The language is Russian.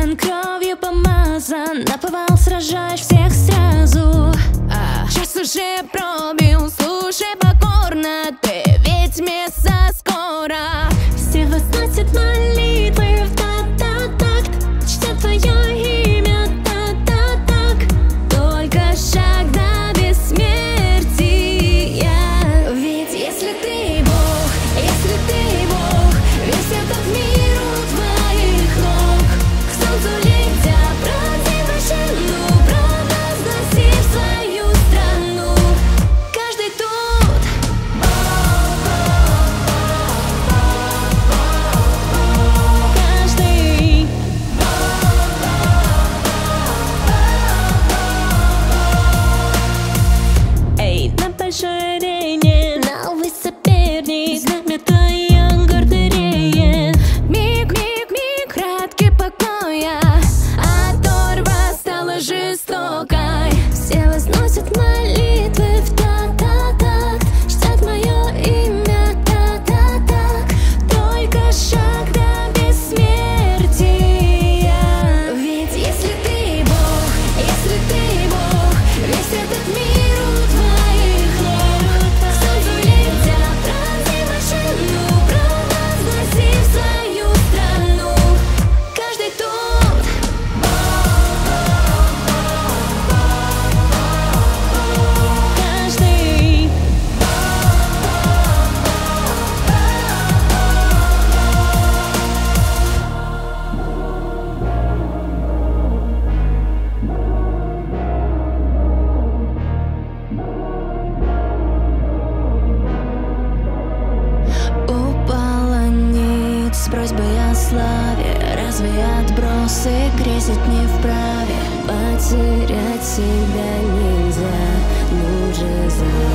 Сын кровью помазан, наповал, сражаешь всех сразу. Час уже пробил, слушай покорно, ты ведь место скоро. Все возносят молитвы в такт, чтят твое имя так. Только шаг до бессмертия. Ведь если ты Бог, весь этот мир у твоих ног. К солнцу летя, праздник вышину, провозгласи в свою страну. Каждый тут каждый эй, на большой арене новый соперник, знамя твоя гордыреет. Миг, краткий покоя, оторва стала жестокой. Все возносят молитвы в такт, чтят мое имя так. Только шаг до бессмертия. Ведь если ты Бог, весь этот мир у твоих ног. К солнцу летя, праздник вышину, провозгласи в свою страну. Каждый тут каждый упала нить с просьбой о славе. Разве отбросы грезить не вправе? Потерять себя нельзя, нужен